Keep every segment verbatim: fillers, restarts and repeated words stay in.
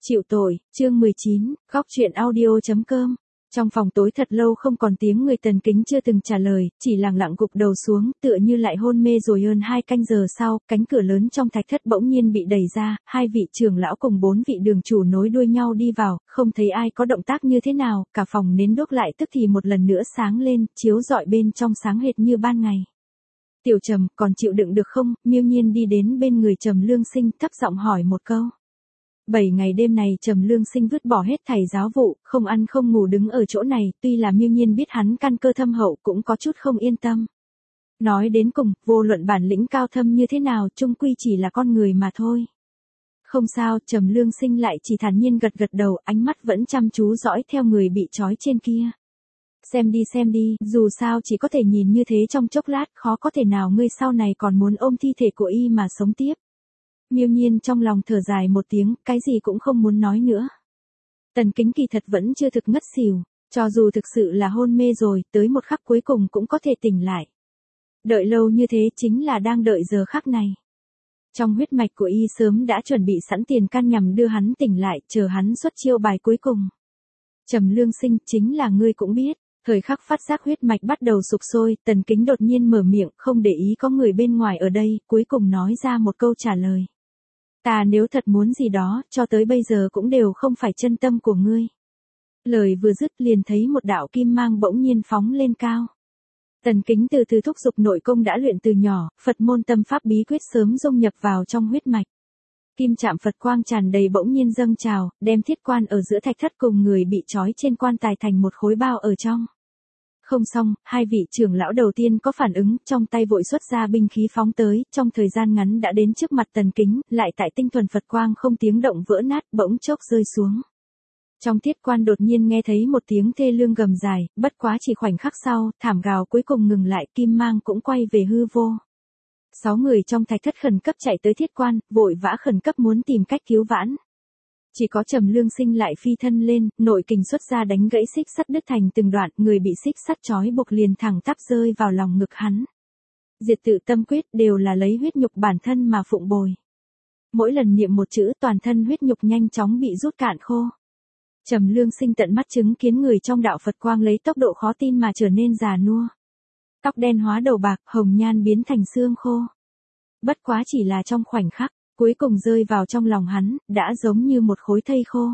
Chịu tội, chương mười chín, góc truyện audio.com. Trong phòng tối thật lâu không còn tiếng người, Tần Kính chưa từng trả lời, chỉ lặng lặng gục đầu xuống, tựa như lại hôn mê rồi. Hơn hai canh giờ sau, cánh cửa lớn trong thạch thất bỗng nhiên bị đẩy ra, hai vị trưởng lão cùng bốn vị đường chủ nối đuôi nhau đi vào, không thấy ai có động tác như thế nào, cả phòng nến đốt lại tức thì một lần nữa sáng lên, chiếu rọi bên trong sáng hệt như ban ngày. Tiểu Trầm, còn chịu đựng được không? Miêu Nhiên đi đến bên người Trầm Lương Sinh, thấp giọng hỏi một câu. Bảy ngày đêm này Trầm Lương Sinh vứt bỏ hết thảy giáo vụ, không ăn không ngủ đứng ở chỗ này, tuy là Miêu Nhiên biết hắn căn cơ thâm hậu cũng có chút không yên tâm. Nói đến cùng, vô luận bản lĩnh cao thâm như thế nào, chung quy chỉ là con người mà thôi. Không sao, Trầm Lương Sinh lại chỉ thản nhiên gật gật đầu, ánh mắt vẫn chăm chú dõi theo người bị trói trên kia. Xem đi xem đi, dù sao chỉ có thể nhìn như thế trong chốc lát, khó có thể nào ngươi sau này còn muốn ôm thi thể của y mà sống tiếp. Miêu Nhiên trong lòng thở dài một tiếng, cái gì cũng không muốn nói nữa. Tần Kính kỳ thật vẫn chưa thực ngất xỉu, cho dù thực sự là hôn mê rồi, tới một khắc cuối cùng cũng có thể tỉnh lại. Đợi lâu như thế chính là đang đợi giờ khắc này. Trong huyết mạch của y sớm đã chuẩn bị sẵn tiền căn nhằm đưa hắn tỉnh lại, chờ hắn xuất chiêu bài cuối cùng. Trầm Lương Sinh, chính là ngươi cũng biết. Thời khắc phát giác huyết mạch bắt đầu sục sôi, Tần Kính đột nhiên mở miệng, không để ý có người bên ngoài ở đây, cuối cùng nói ra một câu trả lời. Ta nếu thật muốn gì đó, cho tới bây giờ cũng đều không phải chân tâm của ngươi. Lời vừa dứt liền thấy một đạo kim mang bỗng nhiên phóng lên cao. Tần Kính từ từ thúc giục nội công đã luyện từ nhỏ, Phật môn tâm pháp bí quyết sớm dung nhập vào trong huyết mạch. Kim chạm Phật quang tràn đầy bỗng nhiên dâng trào, đem thiết quan ở giữa thạch thất cùng người bị trói trên quan tài thành một khối bao ở trong. Không xong, hai vị trưởng lão đầu tiên có phản ứng, trong tay vội xuất ra binh khí phóng tới, trong thời gian ngắn đã đến trước mặt Tần Kính, lại tại tinh thuần Phật quang không tiếng động vỡ nát, bỗng chốc rơi xuống. Trong thiết quan đột nhiên nghe thấy một tiếng thê lương gầm dài, bất quá chỉ khoảnh khắc sau, thảm gào cuối cùng ngừng lại, kim mang cũng quay về hư vô. Sáu người trong thạch thất khẩn cấp chạy tới thiết quan, vội vã khẩn cấp muốn tìm cách cứu vãn. Chỉ có Trầm Lương Sinh lại phi thân lên, nội kình xuất ra đánh gãy xích sắt đứt thành từng đoạn, người bị xích sắt trói buộc liền thẳng tắp rơi vào lòng ngực hắn. Diệt tự tâm quyết đều là lấy huyết nhục bản thân mà phụng bồi. Mỗi lần niệm một chữ, toàn thân huyết nhục nhanh chóng bị rút cạn khô. Trầm Lương Sinh tận mắt chứng kiến người trong đạo Phật quang lấy tốc độ khó tin mà trở nên già nua. Tóc đen hóa đầu bạc, hồng nhan biến thành xương khô. Bất quá chỉ là trong khoảnh khắc, cuối cùng rơi vào trong lòng hắn, đã giống như một khối thây khô.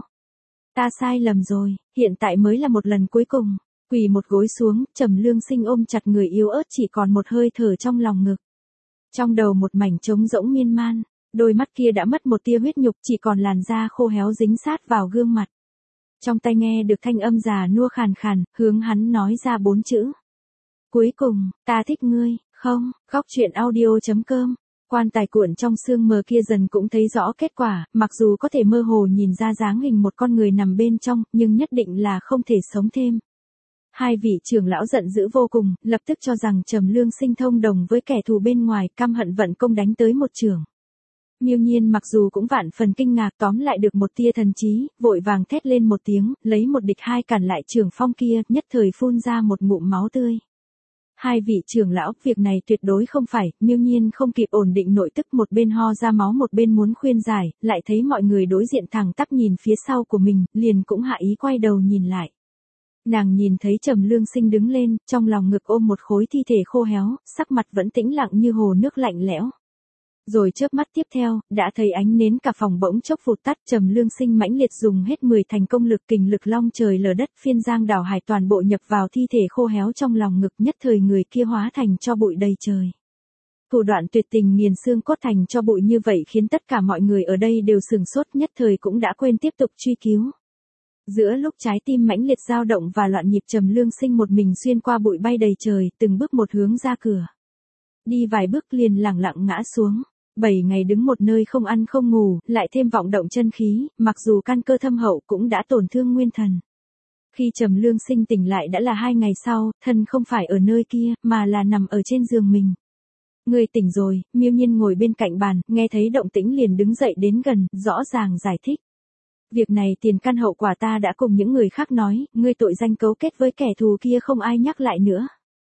Ta sai lầm rồi, hiện tại mới là một lần cuối cùng. Quỳ một gối xuống, Trầm Lương Sinh ôm chặt người yếu ớt chỉ còn một hơi thở trong lòng ngực. Trong đầu một mảnh trống rỗng miên man, đôi mắt kia đã mất một tia huyết nhục, chỉ còn làn da khô héo dính sát vào gương mặt. Trong tai nghe được thanh âm già nua khàn khàn, hướng hắn nói ra bốn chữ. Cuối cùng, ta thích ngươi, không, góc truyện audio.com. Quan tài cuộn trong sương mờ kia dần cũng thấy rõ kết quả, mặc dù có thể mơ hồ nhìn ra dáng hình một con người nằm bên trong, nhưng nhất định là không thể sống thêm. Hai vị trưởng lão giận dữ vô cùng, lập tức cho rằng Trầm Lương Sinh thông đồng với kẻ thù bên ngoài, căm hận vận công đánh tới một trường. Miêu Nhiên mặc dù cũng vạn phần kinh ngạc, tóm lại được một tia thần trí, vội vàng thét lên một tiếng, lấy một địch hai cản lại trường phong kia, nhất thời phun ra một ngụm máu tươi. Hai vị trưởng lão, việc này tuyệt đối không phải, Miêu Nhiên không kịp ổn định nội tức, một bên ho ra máu một bên muốn khuyên giải, lại thấy mọi người đối diện thẳng tắp nhìn phía sau của mình, liền cũng hạ ý quay đầu nhìn lại. Nàng nhìn thấy Trầm Lương Sinh đứng lên, trong lòng ngực ôm một khối thi thể khô héo, sắc mặt vẫn tĩnh lặng như hồ nước lạnh lẽo. Rồi chớp mắt tiếp theo, đã thấy ánh nến cả phòng bỗng chốc vụt tắt, Trầm Lương Sinh mãnh liệt dùng hết mười thành công lực, kình lực long trời lở đất, phiên giang đảo hải toàn bộ nhập vào thi thể khô héo trong lòng ngực, nhất thời người kia hóa thành tro bụi đầy trời. Thủ đoạn tuyệt tình nghiền xương cốt thành tro bụi như vậy khiến tất cả mọi người ở đây đều sửng sốt, nhất thời cũng đã quên tiếp tục truy cứu. Giữa lúc trái tim mãnh liệt dao động và loạn nhịp, Trầm Lương Sinh một mình xuyên qua bụi bay đầy trời, từng bước một hướng ra cửa. Đi vài bước liền lẳng lặng ngã xuống. Bảy ngày đứng một nơi không ăn không ngủ, lại thêm vọng động chân khí, mặc dù căn cơ thâm hậu cũng đã tổn thương nguyên thần. Khi Trầm Lương Sinh tỉnh lại đã là hai ngày sau, thân không phải ở nơi kia, mà là nằm ở trên giường mình. Người tỉnh rồi, Miêu Nhiên ngồi bên cạnh bàn, nghe thấy động tĩnh liền đứng dậy đến gần, rõ ràng giải thích. Việc này tiền căn hậu quả ta đã cùng những người khác nói, ngươi tội danh cấu kết với kẻ thù kia không ai nhắc lại nữa.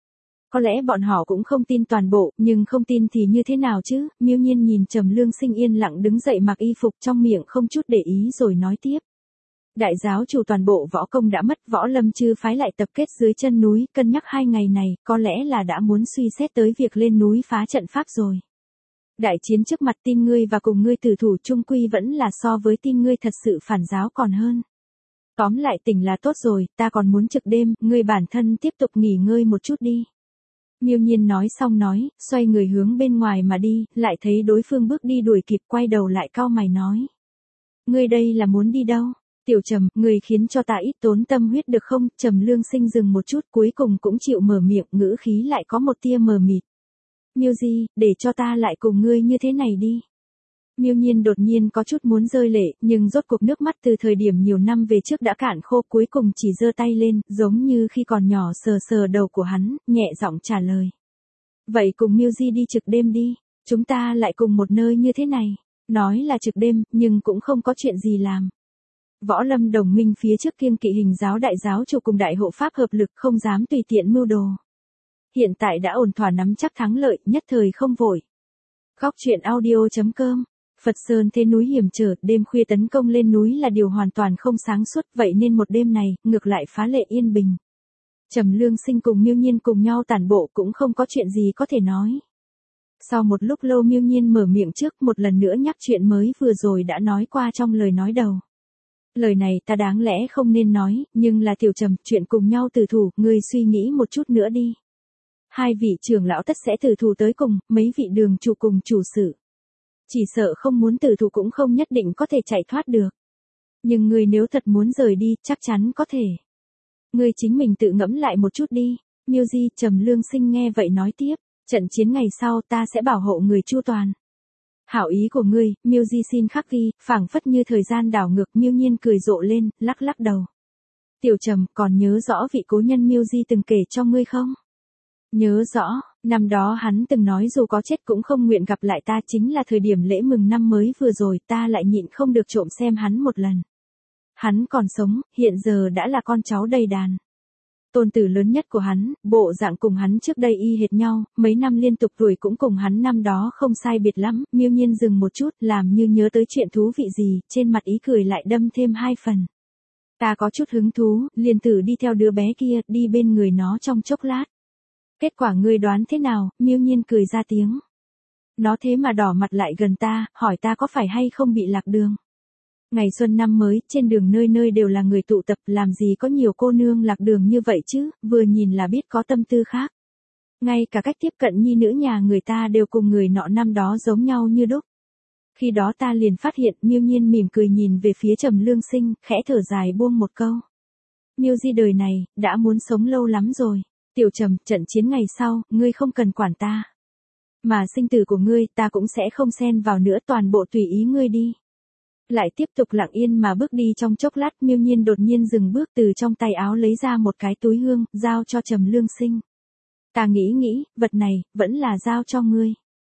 Có lẽ bọn họ cũng không tin toàn bộ, nhưng không tin thì như thế nào chứ? Miêu Nhiên nhìn Trầm Lương Sinh yên lặng đứng dậy mặc y phục, trong miệng không chút để ý rồi nói tiếp. Đại giáo chủ toàn bộ võ công đã mất, Võ Lâm Chư phái lại tập kết dưới chân núi, cân nhắc hai ngày này, có lẽ là đã muốn suy xét tới việc lên núi phá trận pháp rồi. Đại chiến trước mặt tin ngươi và cùng ngươi tử thủ chung quy vẫn là so với tin ngươi thật sự phản giáo còn hơn. Tóm lại tỉnh là tốt rồi, ta còn muốn trực đêm, ngươi bản thân tiếp tục nghỉ ngơi một chút đi. Miêu Nhiên nói xong nói, xoay người hướng bên ngoài mà đi, lại thấy đối phương bước đi đuổi kịp, quay đầu lại cau mày nói. Ngươi đây là muốn đi đâu? Tiểu Trầm, ngươi khiến cho ta ít tốn tâm huyết được không? Trầm Lương Sinh dừng một chút, cuối cùng cũng chịu mở miệng, ngữ khí lại có một tia mờ mịt. Miêu Di, để cho ta lại cùng ngươi như thế này đi. Miêu Nhiên đột nhiên có chút muốn rơi lệ, nhưng rốt cuộc nước mắt từ thời điểm nhiều năm về trước đã cạn khô, cuối cùng chỉ giơ tay lên, giống như khi còn nhỏ sờ sờ đầu của hắn, nhẹ giọng trả lời. Vậy cùng Miêu Di đi trực đêm đi, chúng ta lại cùng một nơi như thế này. Nói là trực đêm, nhưng cũng không có chuyện gì làm. Võ Lâm đồng minh phía trước kiêng kỵ Hình giáo đại giáo chủ cùng đại hộ pháp hợp lực, không dám tùy tiện mưu đồ. Hiện tại đã ổn thỏa nắm chắc thắng lợi, nhất thời không vội. Góc truyện audio chấm com. Phật Sơn thế núi hiểm trở, đêm khuya tấn công lên núi là điều hoàn toàn không sáng suốt, vậy nên một đêm này, ngược lại phá lệ yên bình. Trầm Lương Sinh cùng Miêu Nhiên cùng nhau tản bộ cũng không có chuyện gì có thể nói. Sau một lúc lâu Miêu Nhiên mở miệng trước, một lần nữa nhắc chuyện mới vừa rồi đã nói qua trong lời nói đầu. Lời này ta đáng lẽ không nên nói, nhưng là Tiểu Trầm, chuyện cùng nhau tử thủ, ngươi suy nghĩ một chút nữa đi. Hai vị trưởng lão tất sẽ tử thủ tới cùng, mấy vị đường chủ cùng chủ sự. Chỉ sợ không muốn tử thủ cũng không nhất định có thể chạy thoát được. Nhưng ngươi nếu thật muốn rời đi, chắc chắn có thể. Ngươi chính mình tự ngẫm lại một chút đi. Miêu Di, Trầm Lương Sinh nghe vậy nói tiếp, trận chiến ngày sau ta sẽ bảo hộ người chu toàn. Hảo ý của ngươi, Miêu Di xin khắc ghi, phảng phất như thời gian đảo ngược. Miêu Nhiên cười rộ lên, lắc lắc đầu. Tiểu Trầm, còn nhớ rõ vị cố nhân Miêu Di từng kể cho ngươi không? Nhớ rõ, năm đó hắn từng nói dù có chết cũng không nguyện gặp lại ta, chính là thời điểm lễ mừng năm mới vừa rồi ta lại nhịn không được trộm xem hắn một lần. Hắn còn sống, hiện giờ đã là con cháu đầy đàn. Tôn tử lớn nhất của hắn, bộ dạng cùng hắn trước đây y hệt nhau, mấy năm liên tục tuổi cũng cùng hắn năm đó không sai biệt lắm. Miêu Nhiên dừng một chút, làm như nhớ tới chuyện thú vị gì, trên mặt ý cười lại đâm thêm hai phần. Ta có chút hứng thú, liền thử đi theo đứa bé kia, đi bên người nó trong chốc lát. Kết quả ngươi đoán thế nào? Miêu Nhiên cười ra tiếng. Nó thế mà đỏ mặt lại gần ta, hỏi ta có phải hay không bị lạc đường. Ngày xuân năm mới, trên đường nơi nơi đều là người tụ tập, làm gì có nhiều cô nương lạc đường như vậy chứ, vừa nhìn là biết có tâm tư khác. Ngay cả cách tiếp cận nhi nữ nhà người ta đều cùng người nọ năm đó giống nhau như đúc. Khi đó ta liền phát hiện. Miêu Nhiên mỉm cười nhìn về phía Trầm Lương Sinh, khẽ thở dài buông một câu. Miêu Di đời này, đã muốn sống lâu lắm rồi. Tiểu Trầm, trận chiến ngày sau, ngươi không cần quản ta. Mà sinh tử của ngươi, ta cũng sẽ không xen vào nữa, toàn bộ tùy ý ngươi đi. Lại tiếp tục lặng yên mà bước đi trong chốc lát. Miêu Nhiên đột nhiên dừng bước, từ trong tay áo lấy ra một cái túi hương, giao cho Trầm Lương Sinh. Ta nghĩ nghĩ, vật này, vẫn là giao cho ngươi.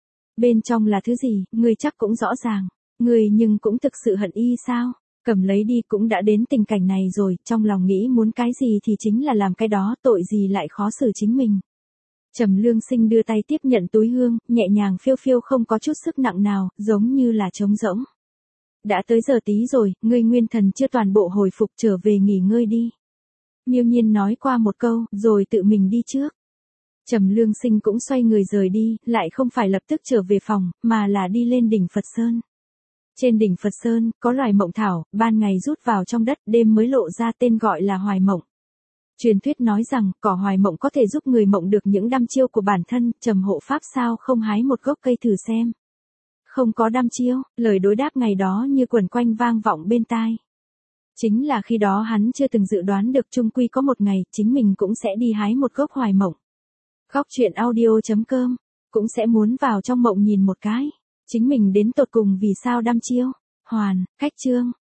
Bên trong là thứ gì, ngươi chắc cũng rõ ràng. Ngươi nhưng cũng thực sự hận y sao? Cầm lấy đi, cũng đã đến tình cảnh này rồi, trong lòng nghĩ muốn cái gì thì chính là làm cái đó, tội gì lại khó xử chính mình. Trầm Lương Sinh đưa tay tiếp nhận túi hương, nhẹ nhàng phiêu phiêu không có chút sức nặng nào, giống như là trống rỗng. Đã tới giờ tí rồi, ngươi nguyên thần chưa toàn bộ hồi phục, trở về nghỉ ngơi đi. Miêu Nhiên nói qua một câu, rồi tự mình đi trước. Trầm Lương Sinh cũng xoay người rời đi, lại không phải lập tức trở về phòng, mà là đi lên đỉnh Phật Sơn. Trên đỉnh Phật Sơn, có loài mộng thảo, ban ngày rút vào trong đất, đêm mới lộ ra, tên gọi là hoài mộng. Truyền thuyết nói rằng, cỏ hoài mộng có thể giúp người mộng được những đăm chiêu của bản thân. Trầm hộ pháp sao không hái một gốc cây thử xem. Không có đăm chiêu, lời đối đáp ngày đó như quẩn quanh vang vọng bên tai. Chính là khi đó hắn chưa từng dự đoán được chung quy có một ngày, chính mình cũng sẽ đi hái một gốc hoài mộng. Góc truyện audio chấm com, cũng sẽ muốn vào trong mộng nhìn một cái. Chính mình đến tột cùng vì sao đăm chiêu. Hoàn, cách chương.